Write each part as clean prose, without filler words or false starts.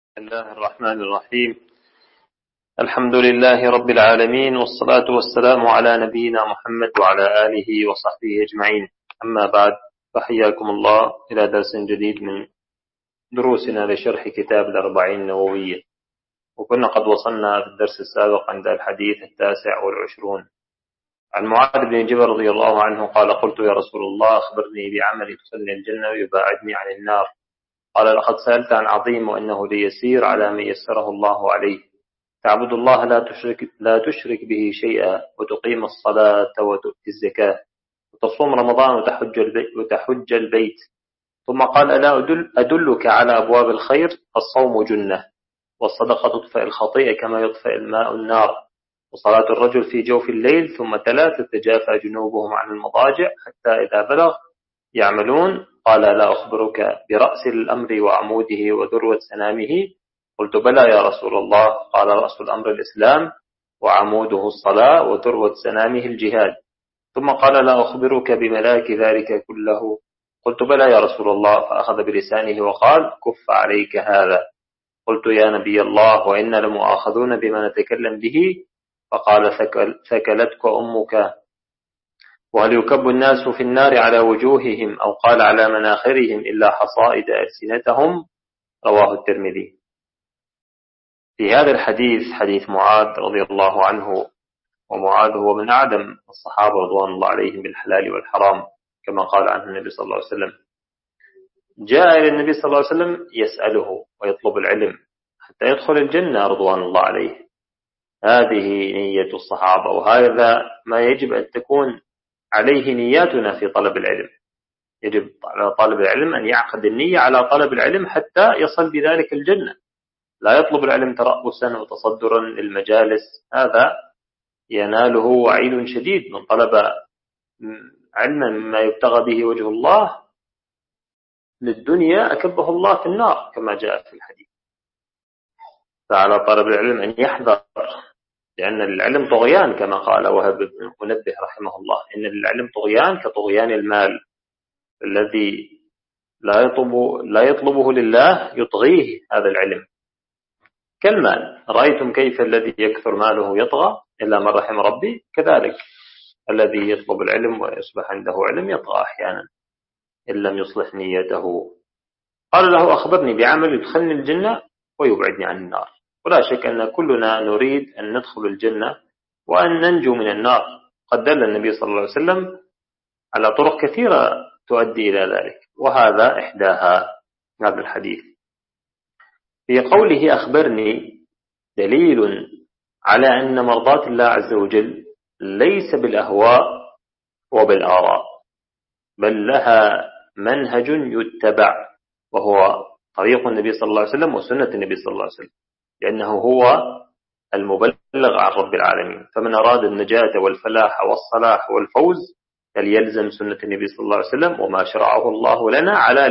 بسم الله الرحمن الرحيم. الحمد لله رب العالمين، والصلاة والسلام على نبينا محمد وعلى آله وصحبه أجمعين. أما بعد، فحياكم الله إلى درس جديد من دروسنا لشرح كتاب الأربعين النووية. وكنا قد وصلنا في الدرس السابق عند الحديث 29 عن معاذ بن جبل رضي الله عنه قال: قلت يا رسول الله أخبرني بعمل يدخلني الجنة ويباعدني عن النار. قال: لقد سألت عن عظيم وإنه ليسير على من يسره الله عليه. تعبد الله لا تشرك به شيئا، وتقيم الصلاة وتؤتي الزكاة، وتصوم رمضان وتحج البيت. ثم قال: ألا أدلك على أبواب الخير؟ الصوم جنة، والصدقة تطفئ الخطيئة كما يطفئ الماء النار، وصلاة الرجل في جوف الليل. ثم تتجافى جنوبهم عن المضاجع حتى إذا بلغ يعملون. قال: لا أخبرك برأس الأمر وعموده وذروة سنامه؟ قلت: بلى يا رسول الله. قال: رأس الأمر الإسلام، وعموده الصلاة، وذروة سنامه الجهاد. ثم قال: لا أخبرك بملاك ذلك كله؟ قلت: بلى يا رسول الله. فأخذ بلسانه وقال: كف عليك هذا. قلت: يا نبي الله، وإنا لمؤاخذون بما نتكلم به. فقال: ثكلتك أمك. وهل يكب الناس في النار على وجوههم، أو قال على مناخرهم، إلا حصائد ألسنتهم؟ رواه الترمذي. في هذا الحديث حديث معاذ رضي الله عنه، ومعاذ هو من أعلم الصحابة رضوان الله عليهم بالحلال والحرام كما قال عنه النبي صلى الله عليه وسلم. جاء إلى النبي صلى الله عليه وسلم يسأله ويطلب العلم حتى يدخل الجنة رضوان الله عليه. هذه نية الصحابة، وهذا ما يجب أن تكون عليه نياتنا في طلب العلم. يجب على طالب العلم أن يعقد النية على طلب العلم حتى يصل بذلك الجنة. لا يطلب العلم ترأسا وتصدرا للمجالس، هذا يناله وعيد شديد. من طلب علما مما يبتغى به وجه الله للدنيا أكبه الله في النار كما جاء في الحديث. فعلى طالب العلم أن يحذر، لأن العلم طغيان كما قال وهب بن منبه رحمه الله: إن العلم طغيان كطغيان المال، الذي لا يطلبه لله يطغيه هذا العلم كالمال. رأيتم كيف الذي يكثر ماله يطغى إلا من رحم ربي؟ كذلك الذي يطلب العلم ويصبح عنده علم يطغى أحيانا إن لم يصلح نيته. قال له: أخبرني بعمل يدخلني الجنة ويبعدني عن النار. ولا شك أن كلنا نريد أن ندخل الجنة وأن ننجو من النار. قد دل النبي صلى الله عليه وسلم على طرق كثيرة تؤدي إلى ذلك، وهذا إحداها هذا الحديث. في قوله أخبرني دليل على أن مرضاة الله عز وجل ليس بالأهواء وبالآراء، بل لها منهج يتبع، وهو طريق النبي صلى الله عليه وسلم وسنة النبي صلى الله عليه وسلم، لأنه هو المبلغ عن رب العالمين. فمن أراد النجاة والفلاح والصلاح والفوز فليلزم سنة النبي صلى الله عليه وسلم وما شرعه الله لنا على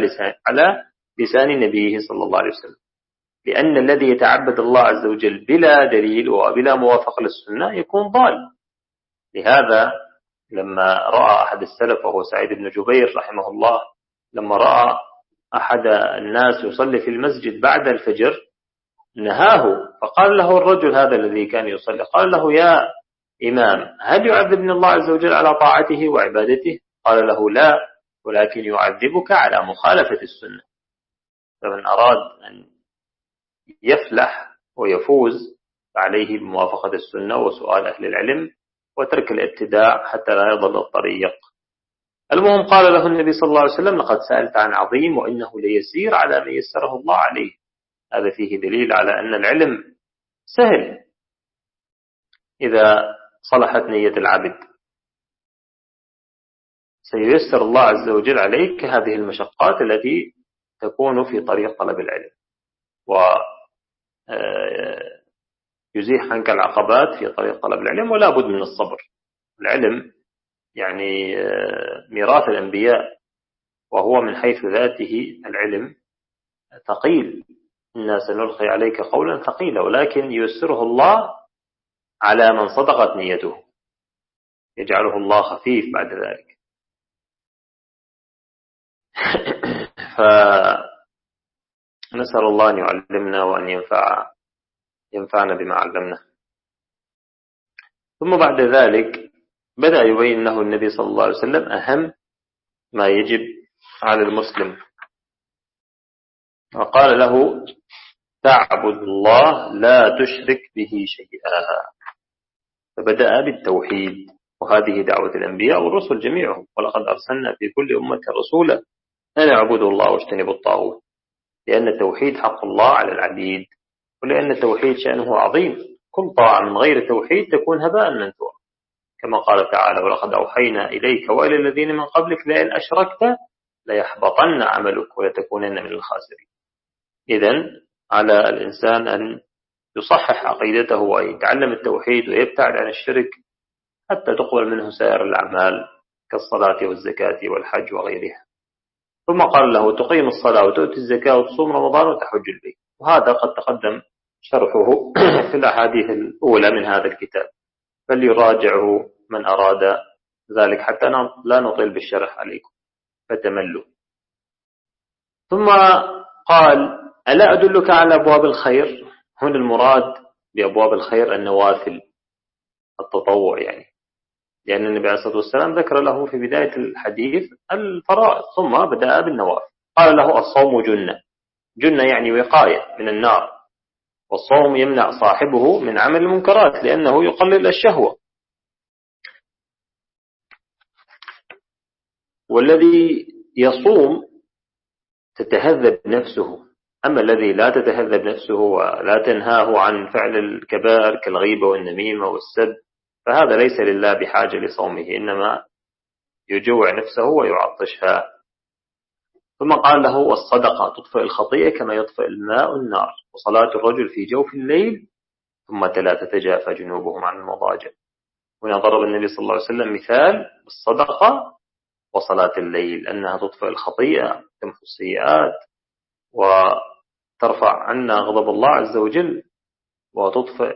لسان نبيه صلى الله عليه وسلم. لأن الذي يتعبد الله عز وجل بلا دليل وبلا موافقة للسنة يكون ضال. لهذا لما رأى أحد السلف وهو سعيد بن جبير رحمه الله، لما رأى أحد الناس يصلي في المسجد بعد الفجر نهاه، فقال له الرجل هذا الذي كان يصلي، قال له: يا إمام، هل يعذبني الله عز وجل على طاعته وعبادته؟ قال له: لا، ولكن يعذبك على مخالفة السنة. فمن أراد أن يفلح ويفوز فعليه بموافقة السنة وسؤال أهل العلم وترك الابتداع حتى لا يضل الطريق. المهم، قال له النبي صلى الله عليه وسلم: لقد سألت عن عظيم وإنه ليسير على من يسره الله عليه. هذا فيه دليل على أن العلم سهل إذا صلحت نية العبد. سييسر الله عز وجل عليك هذه المشقات التي تكون في طريق طلب العلم، ويزيح عنك العقبات في طريق طلب العلم. ولا بد من الصبر. العلم يعني ميراث الأنبياء، وهو من حيث ذاته العلم ثقيل. إنا سنلقي عليك قولا ثقيلا، ولكن ييسره الله على من صدقت نيته، يجعله الله خفيف بعد ذلك. نسأل الله أن يعلمنا وأن ينفعنا بما علمنا. ثم بعد ذلك بدأ يبين له النبي صلى الله عليه وسلم أهم ما يجب على المسلم، وقال له: تعبد الله لا تشرك به شيئا. فبدأ بالتوحيد، وهذه دعوة الأنبياء والرسل جميعهم: ولقد أرسلنا في كل أمة رسولا أن اعبدوا الله واجتنبوا الطاغوت. لأن التوحيد حق الله على العبيد، ولأن التوحيد شأنه عظيم. كل طاعة من غير التوحيد تكون هباء منثورا، كما قال تعالى: ولقد أوحينا إليك وإلى الذين من قبلك لئن أشركت ليحبطن عملك ولتكونن من الخاسرين. إذن على الإنسان أن يصحح عقيدته ويتعلم التوحيد ويبتعد عن الشرك حتى تقبل منه سائر الأعمال كالصلاة والزكاة والحج وغيرها. ثم قال له: تقيم الصلاة وتؤتي الزكاة وتصوم رمضان وتحج البيت. وهذا قد تقدم شرحه في الأحاديث الأولى من هذا الكتاب، فليراجعه من أراد ذلك حتى لا نطيل بالشرح عليكم فتملوا. ثم قال: ألا أدلك على أبواب الخير؟ هنا المراد بأبواب الخير النوافل، التطوع يعني، لأن النبي عليه الصلاة والسلام ذكر له في بداية الحديث الفرائض ثم بدأ بالنوافل. قال له: الصوم جنة. جنة يعني وقاية من النار، والصوم يمنع صاحبه من عمل المنكرات لأنه يقلل الشهوة. والذي يصوم تتهذب نفسه، أما الذي لا تتهذب نفسه ولا تنهاه عن فعل الكبائر كالغيبة والنميمة والسب، فهذا ليس لله بحاجة لصومه، إنما يجوع نفسه ويعطشها. ثم قال له: والصدقة تطفئ الخطيئة كما يطفئ الماء النار، وصلاة الرجل في جوف الليل. ثم لا تتجافى جنوبهم عن المضاجع. هنا ضرب النبي صلى الله عليه وسلم مثال بالصدقة وصلاة الليل، أنها تطفئ الخطيئة، تمحو السيئات، وترفع عنا غضب الله عز وجل، وتطفئ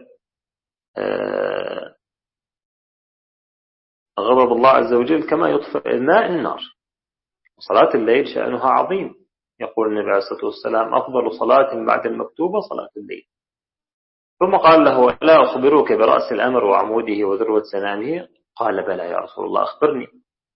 غضب الله عز وجل كما يطفئ الماء النار. وصلاة الليل شأنها عظيم. يقول النبي عليه الصلاة والسلام: أفضل صلاة بعد المكتوبة صلاة الليل. ثم قال له: لا أخبرك برأس الأمر وعموده وذروة سنامه؟ قال: بلى يا رسول الله، أخبرني.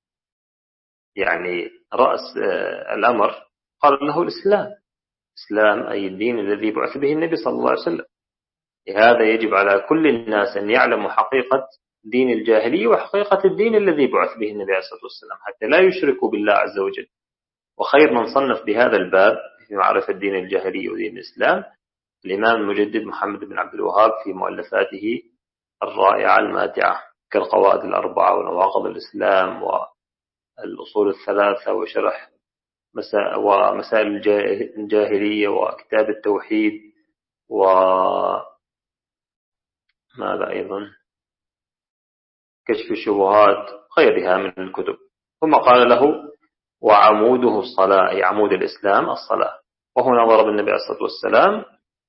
يعني رأس الأمر قال له الإسلام. الإسلام أي الدين الذي بعث به النبي صلى الله عليه وسلم. لهذا يجب على كل الناس أن يعلموا حقيقة دين الجاهلية وحقيقة الدين الذي بعث به النبي عليه الصلاة والسلام حتى لا يشركوا بالله عز وجل. وخير من صنف بهذا الباب في معرفة دين الجاهلية ودين الإسلام الإمام المجدد محمد بن عبد الوهاب في مؤلفاته الرائعة الماتعة كالقواعد الأربعة ونواقض الإسلام والأصول الثلاثة وشرح ومسائل الجاهلية وكتاب التوحيد وماذا أيضا كشف الشبهات غيرها من الكتب. ثم قال له: وعموده الصلاة، أي عمود الإسلام الصلاة. وهنا ضرب النبي عليه الصلاة والسلام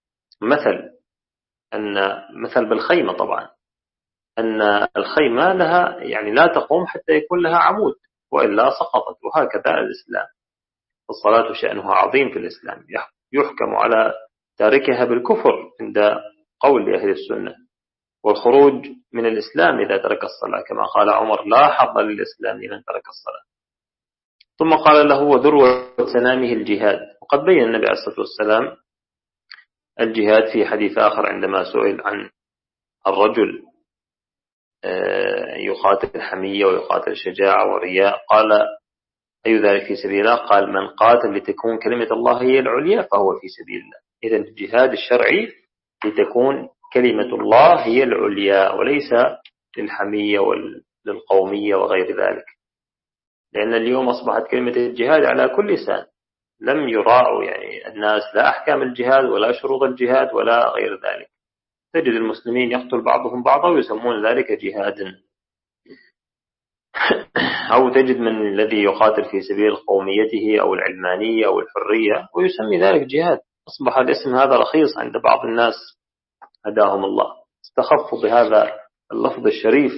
مثل بالخيمة طبعا، أن الخيمة لها يعني لا تقوم حتى يكون لها عمود وإلا سقطت. وهكذا الإسلام، الصلاة شأنها عظيم في الإسلام، يحكم على تاركها بالكفر عند قول أهل السنة، والخروج من الإسلام إذا ترك الصلاة، كما قال عمر: لا حظ للإسلام لمن ترك الصلاة. ثم قال له: وذروة سنامه الجهاد. وقد بين النبي عليه الصلاة والسلام الجهاد في حديث آخر عندما سئل عن الرجل يقاتل حمية ويقاتل شجاعة ورياء، قال: أي ذلك في سبيل الله؟ قال: من قاتل لتكون كلمة الله هي العليا فهو في سبيل الله. إذن الجهاد الشرعي لتكون كلمة الله هي العليا، وليس للحمية وللقومية وغير ذلك، لأن اليوم أصبحت كلمة الجهاد على كل لسان، لم يراعوا يعني الناس لا أحكام الجهاد ولا شروط الجهاد ولا غير ذلك. تجد المسلمين يقتل بعضهم بعضا ويسمون ذلك جهادا، أو تجد من الذي يقاتل في سبيل قوميته أو العلمانية أو الحرية ويسمي ذلك جهاد. أصبح الاسم هذا رخيص عند بعض الناس هداهم الله، استخفوا بهذا اللفظ الشريف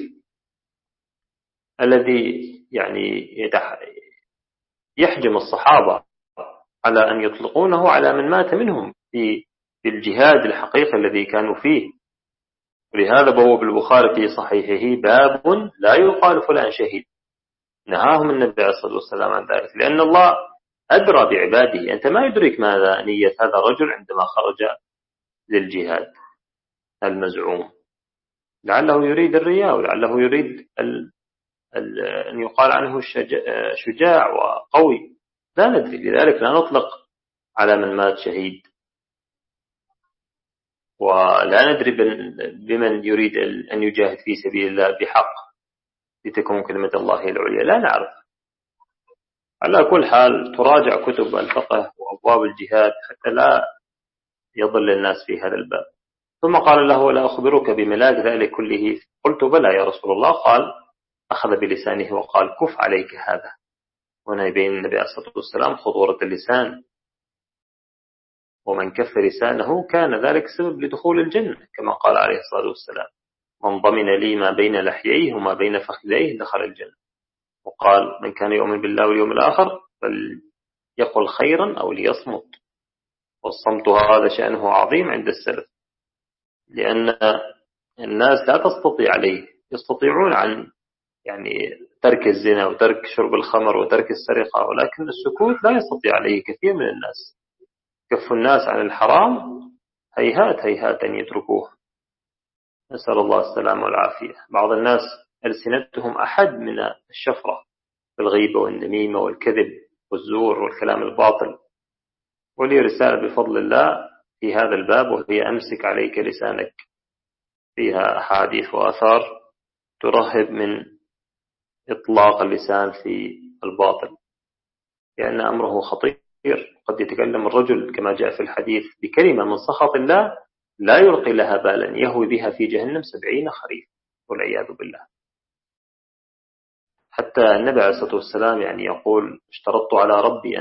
الذي يعني يحجم الصحابة على أن يطلقونه على من مات منهم في الجهاد الحقيقي الذي كانوا فيه. ولهذا بواب البخاري في صحيحه باب لا يقال فلان شهيد، نهاهم النبي عليه الصلاة والسلام عن ذلك، لأن الله أدرى بعباده. أنت ما يدرك ماذا نية هذا الرجل عندما خرج للجهاد المزعوم، لعله يريد الرياء، ولعله يريد أن يقال عنه شجاع وقوي، لا ندري. لذلك لا نطلق على من مات شهيد، ولا ندري بمن يريد أن يجاهد في سبيل الله بحق لتكون كلمة الله هي العليا، لا نعرف. على كل حال تراجع كتب الفقه وأبواب الجهاد حتى لا يضل الناس في هذا الباب. ثم قال له: لا أخبرك بملاك ذلك كله؟ قلت: بلى يا رسول الله. قال: أخذ بلسانه وقال: كف عليك هذا. هنا يبين النبي عليه الصلاة والسلام خطورة اللسان، ومن كف لسانه كان ذلك سبب لدخول الجنة، كما قال عليه الصلاة والسلام: من ضمن لي ما بين لحييه وما بين فخذيه دخل الجنة. وقال: من كان يؤمن بالله واليوم الآخر فليقل خيرا أو ليصمت. والصمت هذا شأنه عظيم عند السلف، لأن الناس لا تستطيع عليه، يستطيعون عن ترك الزنا وترك شرب الخمر وترك السرقة، ولكن السكوت لا يستطيع عليه كثير من الناس. كف الناس عن الحرام هيهات هيهات أن يتركوه، نسأل الله السلامة والعافية. بعض الناس ألسنتهم أحد من الشفرة في الغيبة والنميمة والكذب والزور والكلام الباطل. ولي رسالة بفضل الله في هذا الباب، وهي: أمسك عليك لسانك، فيها أحاديث وآثار ترهب من إطلاق اللسان في الباطل، لأن أمره خطير. قد يتكلم الرجل كما جاء في الحديث بكلمة من سخط الله لا يلقي لها بالا، يهوي بها في جهنم 70 خريف، والعياذ بالله. حتى النبي عليه الصلاة والسلام يقول: اشترطت على ربي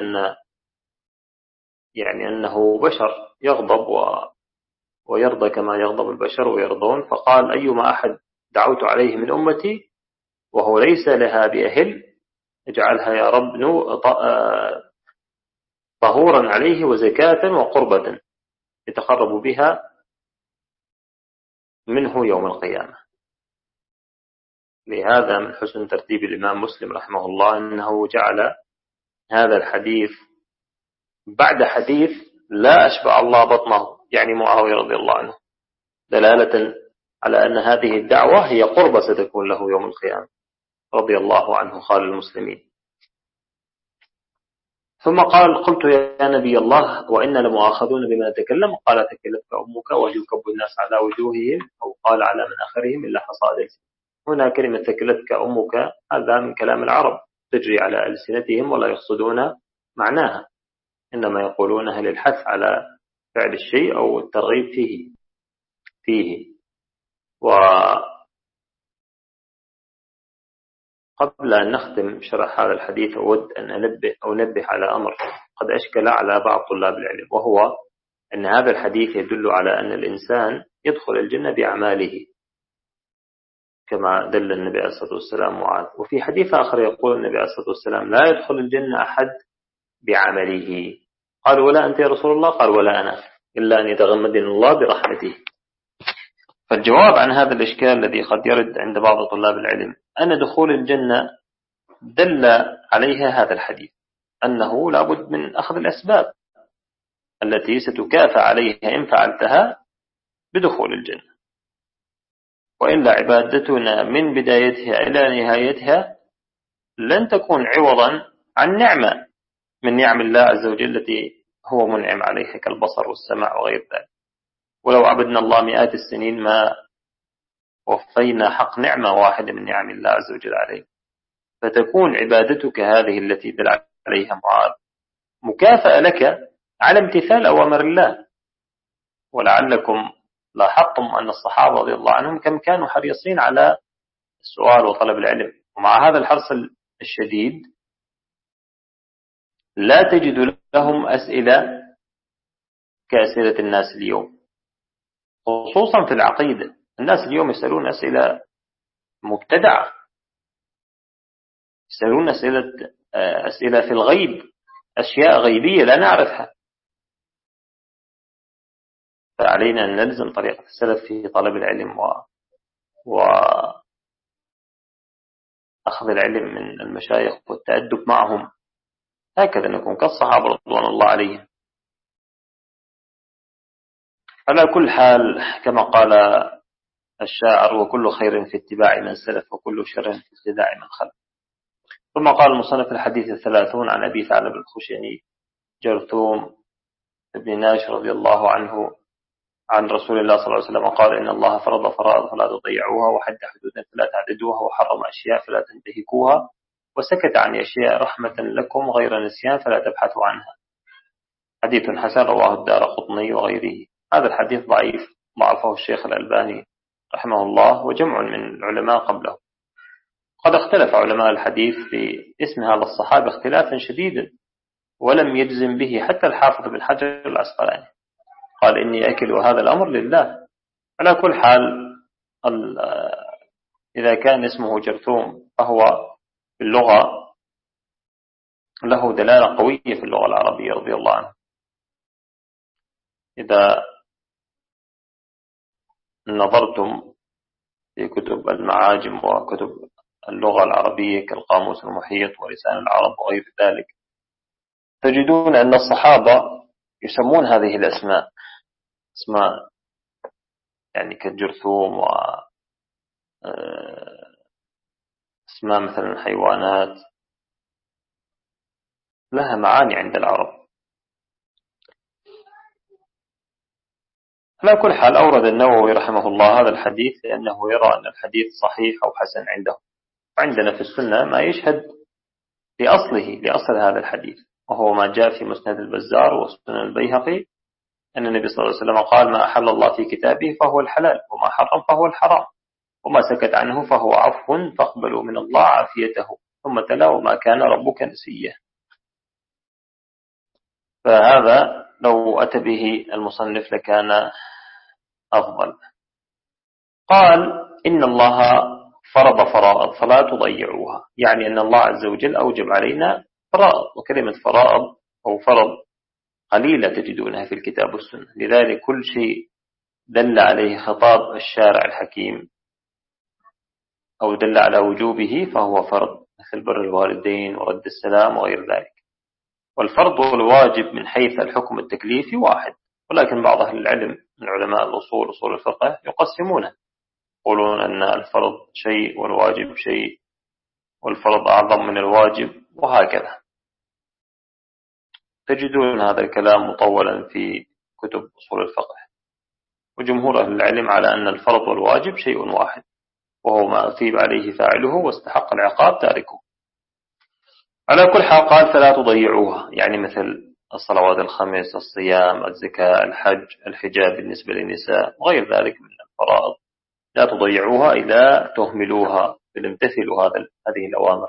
أنه بشر يغضب ويرضى كما يغضب البشر ويرضون، فقال: أيما أحد دعوت عليه من أمتي وهو ليس لها بأهل اجعلها يا رب طهورا عليه وزكاة وقربة يتقرب بها منه يوم القيامة. لهذا من حسن ترتيب الإمام مسلم رحمه الله أنه جعل هذا الحديث بعد حديث لا أشبع الله بطنه، معاوية رضي الله عنه، دلالة على أن هذه الدعوة هي قربة ستكون له يوم القيامة، رضي الله عنه خال المسلمين. ثم قال: قلت يا نبي الله وإنا لمؤاخذون بما نتكلم؟ قال: تكلتك أمك ويكب الناس على وجوههم، أو قال على مناخرهم إلا حصائد الألسنة. هنا كلمة تكلتك أمك هذا من كلام العرب تجري على ألسنتهم ولا يقصدون معناها، إنما يقولونها للحث على فعل الشيء أو الترغيب فيه. وقبل أن نختم شرح هذا الحديث أود أن أنبه على أمر قد أشكل على بعض طلاب العلم، وهو أن هذا الحديث يدل على أن الإنسان يدخل الجنة بأعماله كما دل النبي عليه الصلاة والسلام معاذ. وفي حديث آخر يقول النبي عليه الصلاة والسلام: لا يدخل الجنة أحد بعمله. قال: ولا أنت يا رسول الله؟ قال: ولا أنا، إلا أن يتغمدني الله برحمته. فالجواب عن هذا الإشكال الذي قد يرد عند بعض طلاب العلم أن دخول الجنة دل عليها هذا الحديث، أنه لا بد من أخذ الأسباب التي ستكافأ عليها إن فعلتها بدخول الجنة، وإلا عبادتنا من بدايتها إلى نهايتها لن تكون عوضا عن نعمة من نعم الله عز وجل التي هو منعم عليها كالبصر والسمع وغير ذلك. ولو عبدنا الله مئات السنين ما وفينا حق نعمة واحدة من نعم الله عز وجل عليه. فتكون عبادتك هذه التي دل عليها معاذ مكافأة لك على امتثال أوامر الله. ولعلكم لاحظتم أن الصحابة رضي الله عنهم كم كانوا حريصين على السؤال وطلب العلم، ومع هذا الحرص الشديد لا تجد لهم أسئلة كأسئلة الناس اليوم، خصوصا في العقيدة. الناس اليوم يسألون أسئلة مبتدعة، يسألون أسئلة في الغيب أشياء غيبية لا نعرفها. فعلينا أن نلزم طريقة السلف في طلب العلم وأخذ العلم من المشايخ والتأدب معهم، هكذا نكون كالصحابة رضوان الله عليهم. على كل حال كما قال الشاعر: وكل خير في اتباع من سلف وكل شر في ابتداع من خلف. ثم قال المصنف: الحديث 30 عن أبي ثعلب الخشني جرثوم بن ناش رضي الله عنه عن رسول الله صلى الله عليه وسلم قال: إن الله فرض فرائض فلا تضيعوها، وحد حدودا فلا تعددوها، وحرم أشياء فلا تنتهكوها، وسكت عن أشياء رحمة لكم غير نسيان فلا تبحثوا عنها. حديث حسن رواه الدارقطني وغيره. هذا الحديث ضعيف، ضعفه الشيخ الألباني رحمه الله وجمع من العلماء قبله. قد اختلف علماء الحديث في اسم هذا الصحابي اختلافا شديدا، ولم يجزم به حتى الحافظ بن حجر العسقلاني، قال: إني أكل هذا الأمر لله. على كل حال إذا كان اسمه جرثوم فهو في اللغة له دلالة قوية في اللغة العربية رضي الله عنه. إذا نظرتم في كتب المعاجم وكتب اللغة العربية كالقاموس المحيط ولسان العرب وغير ذلك، تجدون أن الصحابة يسمون هذه الأسماء اسماء يعني كالجرثوم، واسماء مثلا الحيوانات لها معاني عند العرب. على كل حال أورد النووي رحمه الله هذا الحديث لأنه يرى أن الحديث صحيح أو حسن عنده، وعندنا في السنة ما يشهد لأصل هذا الحديث، وهو ما جاء في مسند البزار وسنن البيهقي أن النبي صلى الله عليه وسلم قال: ما أحل الله في كتابه فهو الحلال، وما حرم فهو الحرام، وما سكت عنه فهو عفو، فاقبلوا من الله عافيته. ثم تلا: وما كان ربك نسيا. فهذا لو أتى به المصنف لكان أفضل. قال: إن الله فرض فرائض فلا تضيعوها، يعني أن الله عز وجل أوجب علينا فرائض، وكلمة فرائض أو فرض قليلة تجدونها في الكتاب والسنة، لذلك كل شيء دل عليه خطاب الشارع الحكيم أو دل على وجوبه فهو فرض، مثل بر الوالدين ورد السلام وغير ذلك. والفرض والواجب من حيث الحكم التكليفي واحد، ولكن بعض أهل العلم من علماء الأصول أصول الفقه يقسمونه، يقولون أن الفرض شيء والواجب شيء، والفرض أعظم من الواجب، وهكذا. تجدون هذا الكلام مطولا في كتب أصول الفقه. وجمهور أهل العلم على أن الفرض والواجب شيء واحد، وهو ما أثيب عليه فاعله واستحق العقاب تاركه. على كل حال قال: فلا تضيعوها، يعني مثل الصلوات الخمس، الصيام، الزكاة، الحج، الحجاب بالنسبة للنساء وغير ذلك من الفرائض، لا تضيعوها إذا تهملوها، فلامتثلوا هذه الأوامر.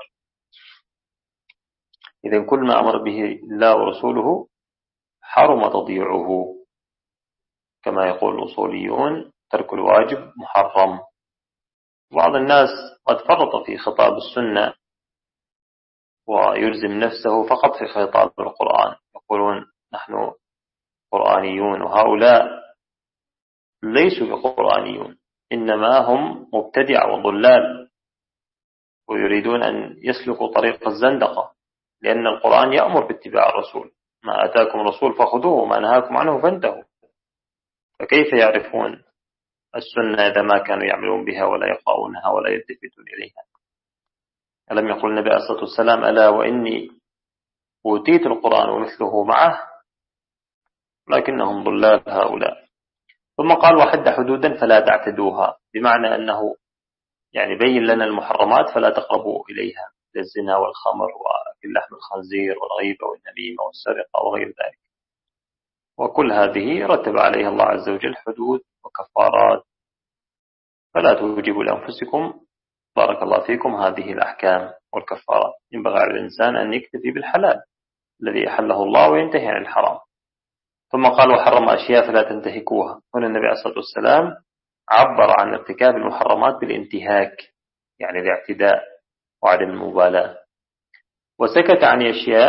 إذن كل ما أمر به الله ورسوله حرم تضيعه، كما يقول الأصوليون: ترك الواجب محرم. بعض الناس قد فرط في خطاب السنة ويلزم نفسه فقط في خطاب القرآن، يقولون نحن قرآنيون، وهؤلاء ليسوا بقرآنيون، إنما هم مبتدع وضلال، ويريدون أن يسلكوا طريق الزندقة، لأن القرآن يأمر باتباع الرسول: ما آتاكم الرسول فخذوه وما نهاكم عنه فانتهوا. فكيف يعرفون السنة إذا ما كانوا يعملون بها ولا يقرؤونها ولا يلتفتون إليها؟ ألم يقل النبي عليه الصلاة والسلام: ألا وإني أوتيت القرآن ومثله معه؟ لكنهم ضلال هؤلاء. ثم قال: وحد حدودا فلا تعتدوها، بمعنى أنه يعني بين لنا المحرمات فلا تقربوا إليها، للزنا والخمر وأكل لحم الخنزير والغيبة والنميمة والسرقة وغير ذلك. وكل هذه رتب عليها الله عز وجل حدود وكفارات، فلا توجبوا لأنفسكم بارك الله فيكم هذه الأحكام والكفارات. ينبغي على الإنسان أن يكتفي بالحلال الذي أحله الله وينتهي عن الحرام. ثم قال: وحرم أشياء فلا تنتهكوها. هنا النبي عليه الصلاة والسلام عبر عن ارتكاب المحرمات بالانتهاك، يعني الاعتداء وعدم المبالاة. وسكت عن أشياء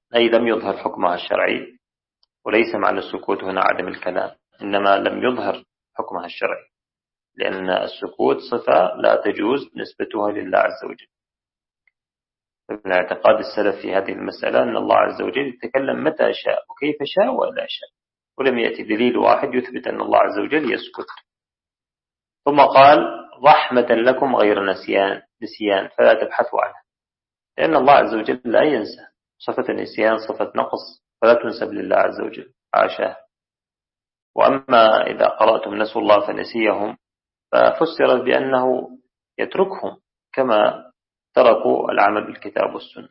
أي لم يظهر حكمها الشرعي. وليس معنى السكوت هنا عدم الكلام، إنما لم يظهر حكمها الشرعي، لأن السكوت صفة لا تجوز نسبتها لله عز وجل. من اعتقاد السلف في هذه المسألة أن الله عز وجل يتكلم متى شاء وكيف شاء ولا شاء، ولم يأتي دليل واحد يثبت أن الله عز وجل يسكت. ثم قال رحمة لكم غير نسيان فلا تبحثوا عنها، لأن الله عز وجل لا ينسى. صفة النسيان صفة نقص فلا تنسب لله عز وجل، حاشاه. وأما إذا قرأتم نسوا الله فنسيهم ففسرت بأنه يتركهم كما تركوا العمل بالكتاب والسنة.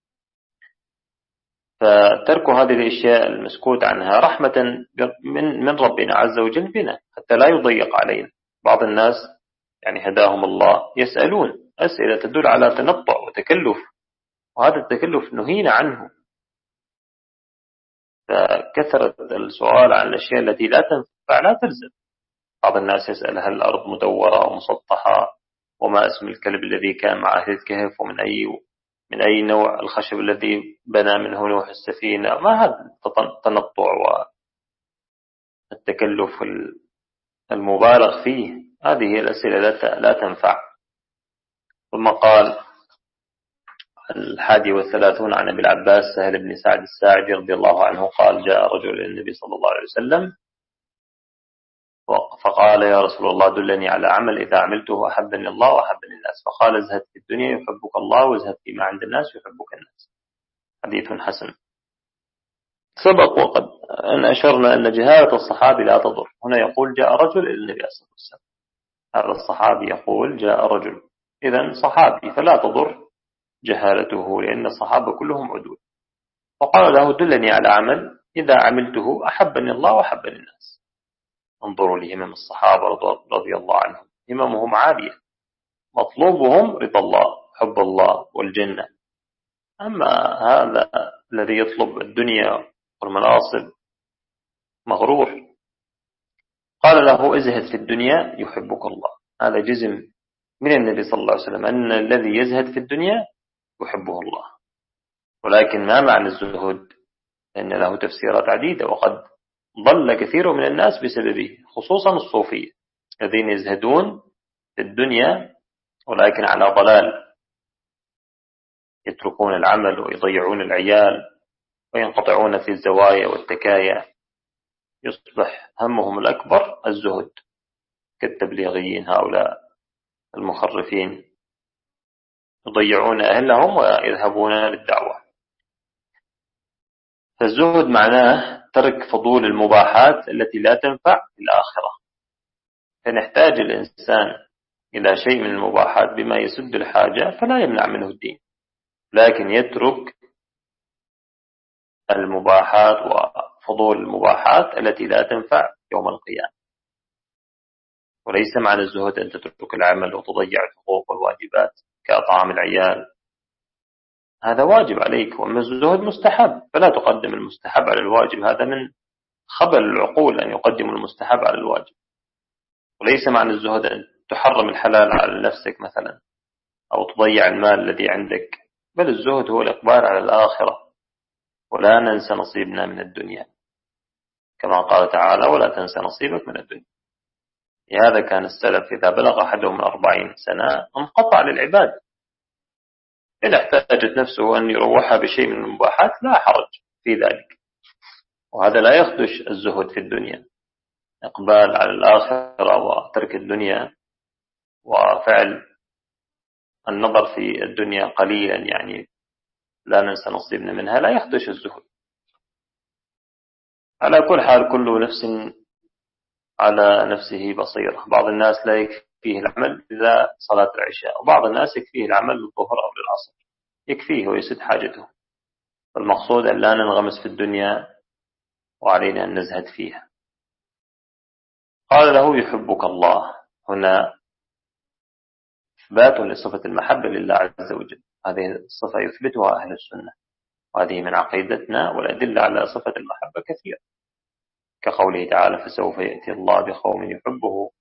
فترك هذه الأشياء المسكوت عنها رحمة من ربنا عز وجل بنا حتى لا يضيق علينا. بعض الناس يعني هداهم الله يسألون أسئلة تدل على تنطع وتكلف، وهذا التكلف نهينا عنه. فكثرة السؤال عن الأشياء التي لا تنفع لا تلزم. بعض الناس يسأل هل الأرض مدورة أو مسطحة، وما اسم الكلب الذي كان مع أهل الكهف، من أي نوع الخشب الذي بنى منه نوح السفينة. ما هذا التنطع والتكلف المبالغ فيه؟ هذه الأسئلة لا تنفع. ثم قال 31 عن أبي العباس سهل بن سعد الساعدي رضي الله عنه قال جاء رجل إلى النبي صلى الله عليه وسلم فقال يا رسول الله دلني على عمل إذا عملته أحبني الله وأحبني الناس. فقال ازهد في الدنيا يحبك الله، وازهد فيما عند الناس يحبك الناس. حديث حسن. سبق وقد أن أشرنا أن جهالة الصحابي لا تضر. هنا يقول جاء رجل إلى النبي صلى الله عليه وسلم، هذا الصحابي يقول جاء رجل، إذن صحابي فلا تضر جهالته لأن الصحابة كلهم عدول. فقال له دلني على عمل إذا عملته أحبني الله وأحبني الناس. انظروا لهمم الصحابة رضي الله عنهم، هممهم عالية، مطلوبهم رضا الله حب الله والجنة. أما هذا الذي يطلب الدنيا والمناصب مغرور. قال له ازهد في الدنيا يحبك الله. هذا جزم من النبي صلى الله عليه وسلم أن الذي يزهد في الدنيا يحبه الله. ولكن ما معنى الزهد؟ لأن له تفسيرات عديدة، وقد ضل كثير من الناس بسببه، خصوصا الصوفية الذين يزهدون في الدنيا ولكن على ضلال، يتركون العمل ويضيعون العيال وينقطعون في الزوايا والتكايا، يصبح همهم الأكبر الزهد، كالتبليغيين هؤلاء المخرفين يضيعون أهلهم ويذهبون للدعوة. فالزهد معناه ترك فضول المباحات التي لا تنفع في الآخرة. فنحتاج الإنسان إلى شيء من المباحات بما يسد الحاجة فلا يمنع منه الدين، لكن يترك المباحات وفضول المباحات التي لا تنفع يوم القيامة. وليس معنى الزهد أن تترك العمل وتضيع الحقوق والواجبات كأطعام العيال، هذا واجب عليك. وأما الزهد مستحب فلا تقدم المستحب على الواجب، هذا من خبل العقول أن يقدم المستحب على الواجب. وليس معنى الزهد أن تحرم الحلال على نفسك مثلا أو تضيع المال الذي عندك، بل الزهد هو الإقبال على الآخرة، ولا ننسى نصيبنا من الدنيا كما قال تعالى ولا تنسى نصيبك من الدنيا. لهذا كان السلف إذا بلغ أحدهم من 40 سنة انقطع للعباد. إن احتاجت نفسه أن يروحها بشيء من المباحات لا حرج في ذلك، وهذا لا يخدش الزهد في الدنيا، إقبال على الآخرة وترك الدنيا وفعل النظر في الدنيا قليلا، يعني لا ننسى نصيبنا منها، لا يخدش الزهد. على كل حال كل نفس على نفسه بصيرة. بعض الناس لا يكفيه العمل إذا صلاة العشاء، وبعض الناس يكفيه العمل للظهر أو للعصر، يكفيه ويسد حاجته. فالمقصود أن لا ننغمس في الدنيا وعلينا أن نزهد فيها. قال له يحبك الله. هنا إثبات لصفة المحبة لله عز وجل، هذه الصفة يثبتها أهل السنة، وهذه من عقيدتنا، والأدلة على صفة المحبة كثيرة، كقوله تعالى فسوف يأتي الله بقوم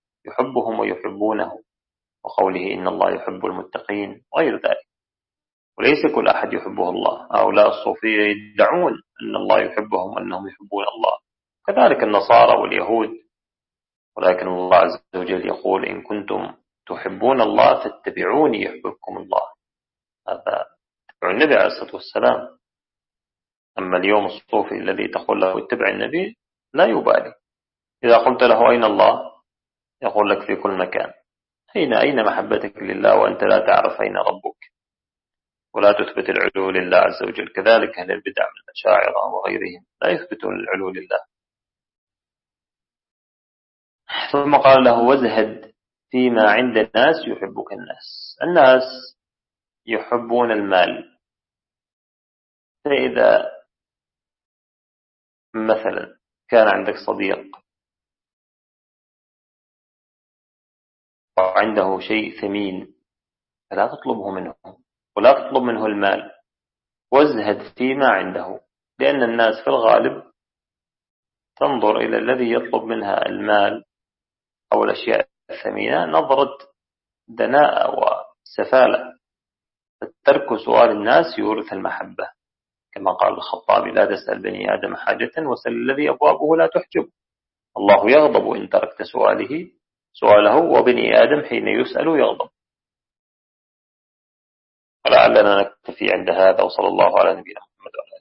يحبهم ويحبونه، وقوله إن الله يحب المتقين، غير ذلك. وليس كل أحد يحبه الله. هؤلاء الصوفية يدعون أن الله يحبهم وأنهم يحبون الله، كذلك النصارى واليهود. ولكن الله عز وجل يقول: إن كنتم تحبون الله فاتبعوني يحببكم الله. هذا تبع النبي عليه الصلاة والسلام. أما اليوم الصوفي الذي تقول له اتبع النبي لا يبالي. إذا قلت له أين الله يقول لك في كل مكان. أين محبتك لله وأنت لا تعرف أين ربك، ولا تثبت العلو لله عز وجل؟ كذلك أهل البدع من الأشاعرة وغيرهم لا يثبتون العلو لله. ثم قال له: وازهد فيما عند الناس يحبك الناس. الناس يحبون المال. فإذا مثلا كان عندك صديق وعنده شيء ثمين فلا تطلبه منه، ولا تطلب منه المال، وازهد فيما عنده. لأن الناس في الغالب تنظر إلى الذي يطلب منها المال أو الأشياء الثمينة نظرة دناءة وسفالة. فترك سؤال الناس يورث المحبة، كما قال الخطابي: لا تسأل بني آدم حاجة وسل الذي أبوابه لا تحجب. الله يغضب إن تركت سؤاله، وبني آدم حين يسأل يغضب. ولعلنا نكتفي عند هذا، وصلى الله على نبينا محمد وعلى